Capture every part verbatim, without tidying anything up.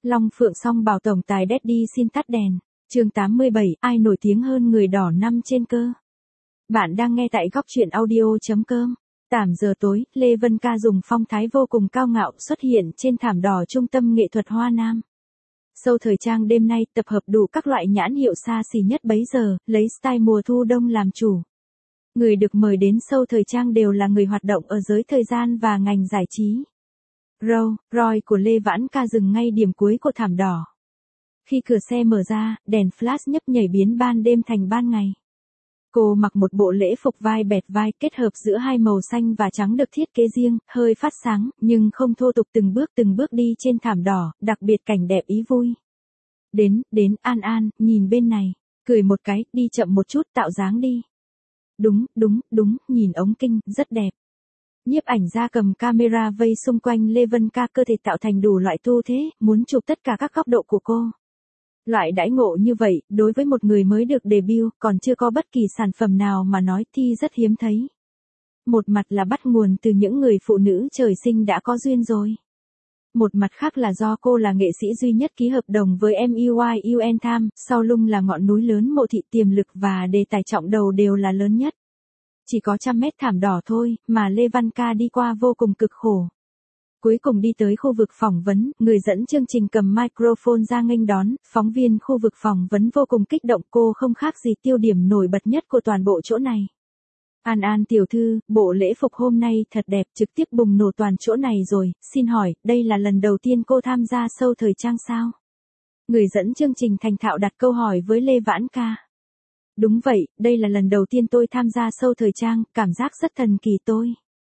Long Phượng Song bảo tổng tài Daddy xin tắt đèn. Chương tám mươi bảy, ai nổi tiếng hơn người đỏ năm trên cơ. Bạn đang nghe tại góc truyện audio.com. Tạm giờ tối, Lê Vân Ca dùng phong thái vô cùng cao ngạo xuất hiện trên thảm đỏ trung tâm nghệ thuật Hoa Nam. Show thời trang đêm nay tập hợp đủ các loại nhãn hiệu xa xỉ nhất bấy giờ, lấy style mùa thu đông làm chủ. Người được mời đến show thời trang đều là người hoạt động ở giới thời gian và ngành giải trí. Rolls Royce của Lê Vãn Ca dừng ngay điểm cuối của thảm đỏ. Khi cửa xe mở ra, đèn flash nhấp nhảy biến ban đêm thành ban ngày. Cô mặc một bộ lễ phục vai bẹt vai kết hợp giữa hai màu xanh và trắng được thiết kế riêng, hơi phát sáng, nhưng không thô tục từng bước từng bước đi trên thảm đỏ, đặc biệt cảnh đẹp ý vui. Đến, đến, An An, nhìn bên này, cười một cái, đi chậm một chút tạo dáng đi. Đúng, đúng, đúng, nhìn ống kinh, rất đẹp. Nhiếp ảnh gia cầm camera vây xung quanh Lê Vân Ca cơ thể tạo thành đủ loại tư thế, muốn chụp tất cả các góc độ của cô. Loại đãi ngộ như vậy, đối với một người mới được debut, còn chưa có bất kỳ sản phẩm nào mà nói thì rất hiếm thấy. Một mặt là bắt nguồn từ những người phụ nữ trời sinh đã có duyên rồi. Một mặt khác là do cô là nghệ sĩ duy nhất ký hợp đồng với em u i u en Time, sau lưng là ngọn núi lớn mộ thị tiềm lực và đề tài trọng đầu đều là lớn nhất. Chỉ có trăm mét thảm đỏ thôi, mà Lê Văn Ca đi qua vô cùng cực khổ. Cuối cùng đi tới khu vực phỏng vấn, người dẫn chương trình cầm microphone ra nghênh đón, phóng viên khu vực phỏng vấn vô cùng kích động, cô không khác gì tiêu điểm nổi bật nhất của toàn bộ chỗ này. An An tiểu thư, bộ lễ phục hôm nay thật đẹp, trực tiếp bùng nổ toàn chỗ này rồi, xin hỏi, đây là lần đầu tiên cô tham gia show thời trang sao? Người dẫn chương trình thành thạo đặt câu hỏi với Lê Vãn Ca. Đúng vậy, đây là lần đầu tiên tôi tham gia show thời trang, cảm giác rất thần kỳ tôi.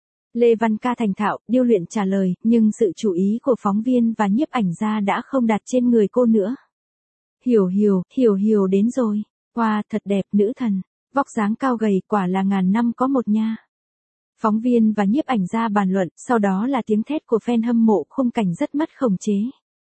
Lê Văn Ca thành thạo, điêu luyện trả lời, nhưng sự chú ý của phóng viên và nhiếp ảnh gia đã không đặt trên người cô nữa. Hiểu hiểu, hiểu hiểu đến rồi. Wow, thật đẹp, nữ thần. Vóc dáng cao gầy, quả là ngàn năm có một nha. Phóng viên và nhiếp ảnh gia bàn luận, sau đó là tiếng thét của fan hâm mộ, khung cảnh rất mất khống chế.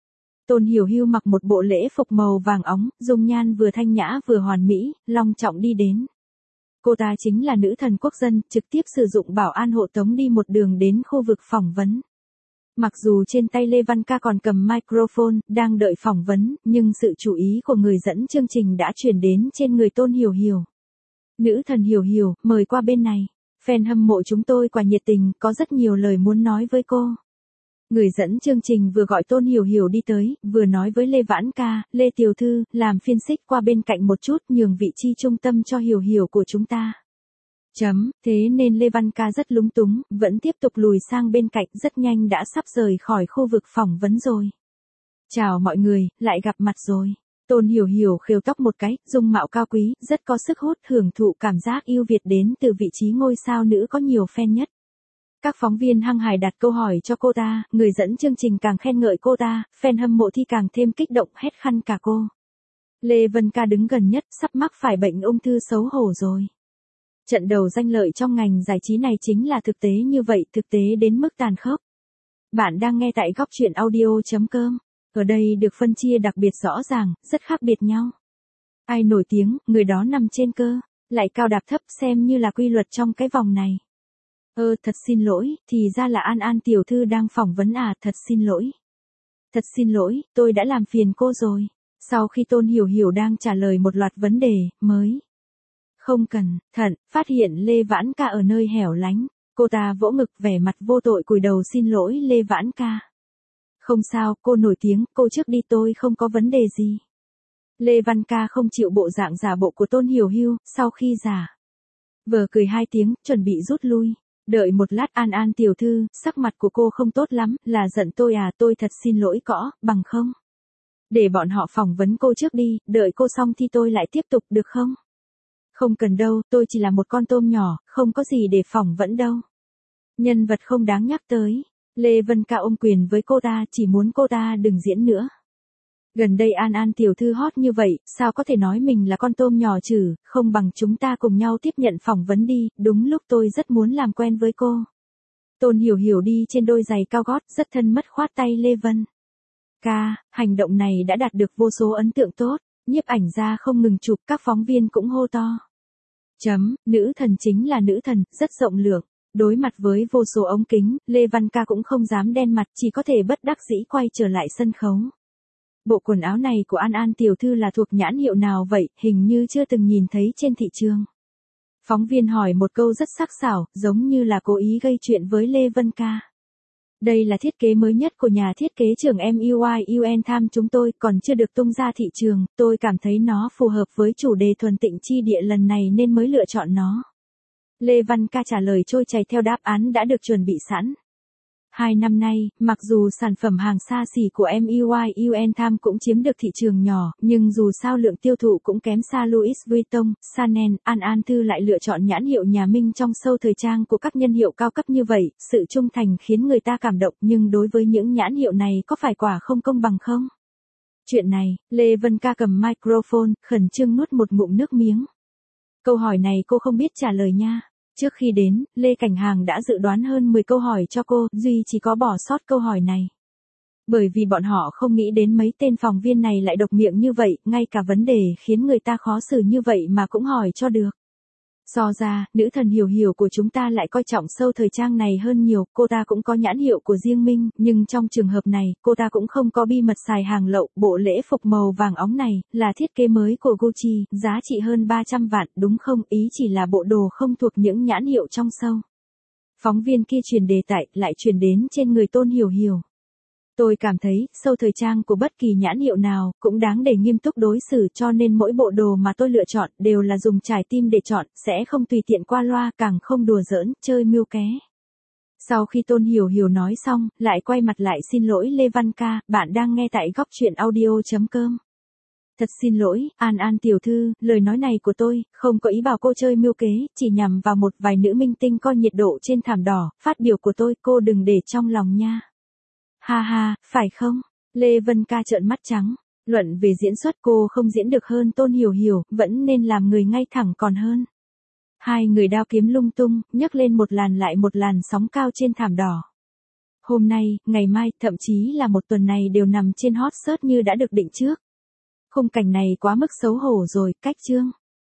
Tôn Hiểu Hưu mặc một bộ lễ phục màu vàng óng, dung nhan vừa thanh nhã vừa hoàn mỹ, long trọng đi đến. Cô ta chính là nữ thần quốc dân, trực tiếp sử dụng bảo an hộ tống đi một đường đến khu vực phỏng vấn. Mặc dù trên tay Lê Văn Ca còn cầm microphone, đang đợi phỏng vấn, nhưng sự chú ý của người dẫn chương trình đã chuyển đến trên người Tôn Hiểu Hiểu. Nữ thần Hiểu Hiểu, mời qua bên này. Fan hâm mộ chúng tôi quả nhiệt tình, có rất nhiều lời muốn nói với cô. Người dẫn chương trình vừa gọi Tôn Hiểu Hiểu đi tới, vừa nói với Lê Vãn Ca, Lê tiểu thư, làm phiên xích qua bên cạnh một chút, nhường vị trí trung tâm cho Hiểu Hiểu của chúng ta. Chấm, thế nên Lê Văn Ca rất lúng túng, vẫn tiếp tục lùi sang bên cạnh, rất nhanh đã sắp rời khỏi khu vực phỏng vấn rồi. Chào mọi người, lại gặp mặt rồi. Tôn Hiểu Hiểu khều tóc một cái, dung mạo cao quý, rất có sức hút, hưởng thụ cảm giác yêu Việt đến từ vị trí ngôi sao nữ có nhiều fan nhất. Các phóng viên hăng hái đặt câu hỏi cho cô ta, người dẫn chương trình càng khen ngợi cô ta, fan hâm mộ thì càng thêm kích động hét khăn cả cô. Lê Vân Ca đứng gần nhất, sắp mắc phải bệnh ung thư xấu hổ rồi. Trận đầu danh lợi trong ngành giải trí này chính là thực tế như vậy, thực tế đến mức tàn khốc. Bạn đang nghe tại góc truyện audio.com. Ở đây được phân chia đặc biệt rõ ràng, rất khác biệt nhau. Ai nổi tiếng, người đó nằm trên cơ, lại cao đạp thấp xem như là quy luật trong cái vòng này. Ơ, thật xin lỗi, thì ra là An An tiểu thư đang phỏng vấn à, thật xin lỗi. Thật xin lỗi, tôi đã làm phiền cô rồi. Sau khi Tôn Hiểu Hiểu đang trả lời một loạt vấn đề, mới. Không cần, thận, phát hiện Lê Vãn Ca ở nơi hẻo lánh. Cô ta vỗ ngực vẻ mặt vô tội cúi đầu xin lỗi Lê Vãn Ca. Không sao, cô nổi tiếng, cô trước đi tôi không có vấn đề gì. Lê Văn Ca không chịu bộ dạng giả bộ của Tôn Hiểu Hưu, sau khi giả vờ cười hai tiếng, chuẩn bị rút lui. Đợi một lát An An tiểu thư, sắc mặt của cô không tốt lắm, là giận tôi à, tôi thật xin lỗi cõ, bằng không? Để bọn họ phỏng vấn cô trước đi, đợi cô xong thì tôi lại tiếp tục được không? Không cần đâu, tôi chỉ là một con tôm nhỏ, không có gì để phỏng vấn đâu. Nhân vật không đáng nhắc tới. Lê Vân Ca ôm quyền với cô ta, chỉ muốn cô ta đừng diễn nữa. Gần đây An An tiểu thư hot như vậy, sao có thể nói mình là con tôm nhỏ chứ, không bằng chúng ta cùng nhau tiếp nhận phỏng vấn đi, đúng lúc tôi rất muốn làm quen với cô. Tôn Hiểu Hiểu đi trên đôi giày cao gót, rất thân mật khoát tay Lê Vân Ca, hành động này đã đạt được vô số ấn tượng tốt, nhiếp ảnh gia không ngừng chụp, các phóng viên cũng hô to. Chấm, nữ thần chính là nữ thần, rất rộng lượng. Đối mặt với vô số ống kính, Lê Văn Ca cũng không dám đen mặt, chỉ có thể bất đắc dĩ quay trở lại sân khấu. Bộ quần áo này của An An tiểu thư là thuộc nhãn hiệu nào vậy, hình như chưa từng nhìn thấy trên thị trường. Phóng viên hỏi một câu rất sắc sảo, giống như là cố ý gây chuyện với Lê Vân Ca. Đây là thiết kế mới nhất của nhà thiết kế trưởng em u i u en Tham chúng tôi, còn chưa được tung ra thị trường, tôi cảm thấy nó phù hợp với chủ đề thuần tịnh chi địa lần này nên mới lựa chọn nó. Lê Văn Ca trả lời trôi chảy theo đáp án đã được chuẩn bị sẵn. Hai năm nay, mặc dù sản phẩm hàng xa xỉ của em u i u en Tham cũng chiếm được thị trường nhỏ, nhưng dù sao lượng tiêu thụ cũng kém xa Louis Vuitton, Chanel, An An Thư lại lựa chọn nhãn hiệu nhà Minh trong show thời trang của các nhân hiệu cao cấp như vậy, sự trung thành khiến người ta cảm động, nhưng đối với những nhãn hiệu này có phải quả không công bằng không? Chuyện này, Lê Vân Ca cầm microphone, khẩn trương nuốt một ngụm nước miếng. Câu hỏi này cô không biết trả lời nha. Trước khi đến, Lê Cảnh Hàng đã dự đoán hơn mười câu hỏi cho cô, duy chỉ có bỏ sót câu hỏi này. Bởi vì bọn họ không nghĩ đến mấy tên phóng viên này lại độc miệng như vậy, ngay cả vấn đề khiến người ta khó xử như vậy mà cũng hỏi cho được. So ra, nữ thần Hiểu Hiểu của chúng ta lại coi trọng show thời trang này hơn nhiều, cô ta cũng có nhãn hiệu của riêng mình, nhưng trong trường hợp này, cô ta cũng không có bi mật xài hàng lậu, bộ lễ phục màu vàng óng này, là thiết kế mới của Gucci, giá trị hơn ba trăm vạn, đúng không, ý chỉ là bộ đồ không thuộc những nhãn hiệu trong show. Phóng viên kia truyền đề tài, lại truyền đến trên người Tôn Hiểu Hiểu. Tôi cảm thấy, show thời trang của bất kỳ nhãn hiệu nào, cũng đáng để nghiêm túc đối xử cho nên mỗi bộ đồ mà tôi lựa chọn, đều là dùng trải tim để chọn, sẽ không tùy tiện qua loa, càng không đùa giỡn, chơi mưu ké. Sau khi Tôn Hiểu Hiểu nói xong, lại quay mặt lại xin lỗi Lê Văn Ca, bạn đang nghe tại góc truyện audio chấm com. Thật xin lỗi, An An tiểu thư, lời nói này của tôi, không có ý bảo cô chơi mưu kế, chỉ nhằm vào một vài nữ minh tinh coi nhiệt độ trên thảm đỏ, phát biểu của tôi, cô đừng để trong lòng nha. Ha ha, phải không? Lê Vân Ca trợn mắt trắng. Luận về diễn xuất cô không diễn được hơn Tôn Hiểu Hiểu, vẫn nên làm người ngay thẳng còn hơn. Hai người đao kiếm lung tung, nhấc lên một làn lại một làn sóng cao trên thảm đỏ. Hôm nay, ngày mai, thậm chí là một tuần này đều nằm trên hot search như đã được định trước. Khung cảnh này quá mức xấu hổ rồi, cách chương.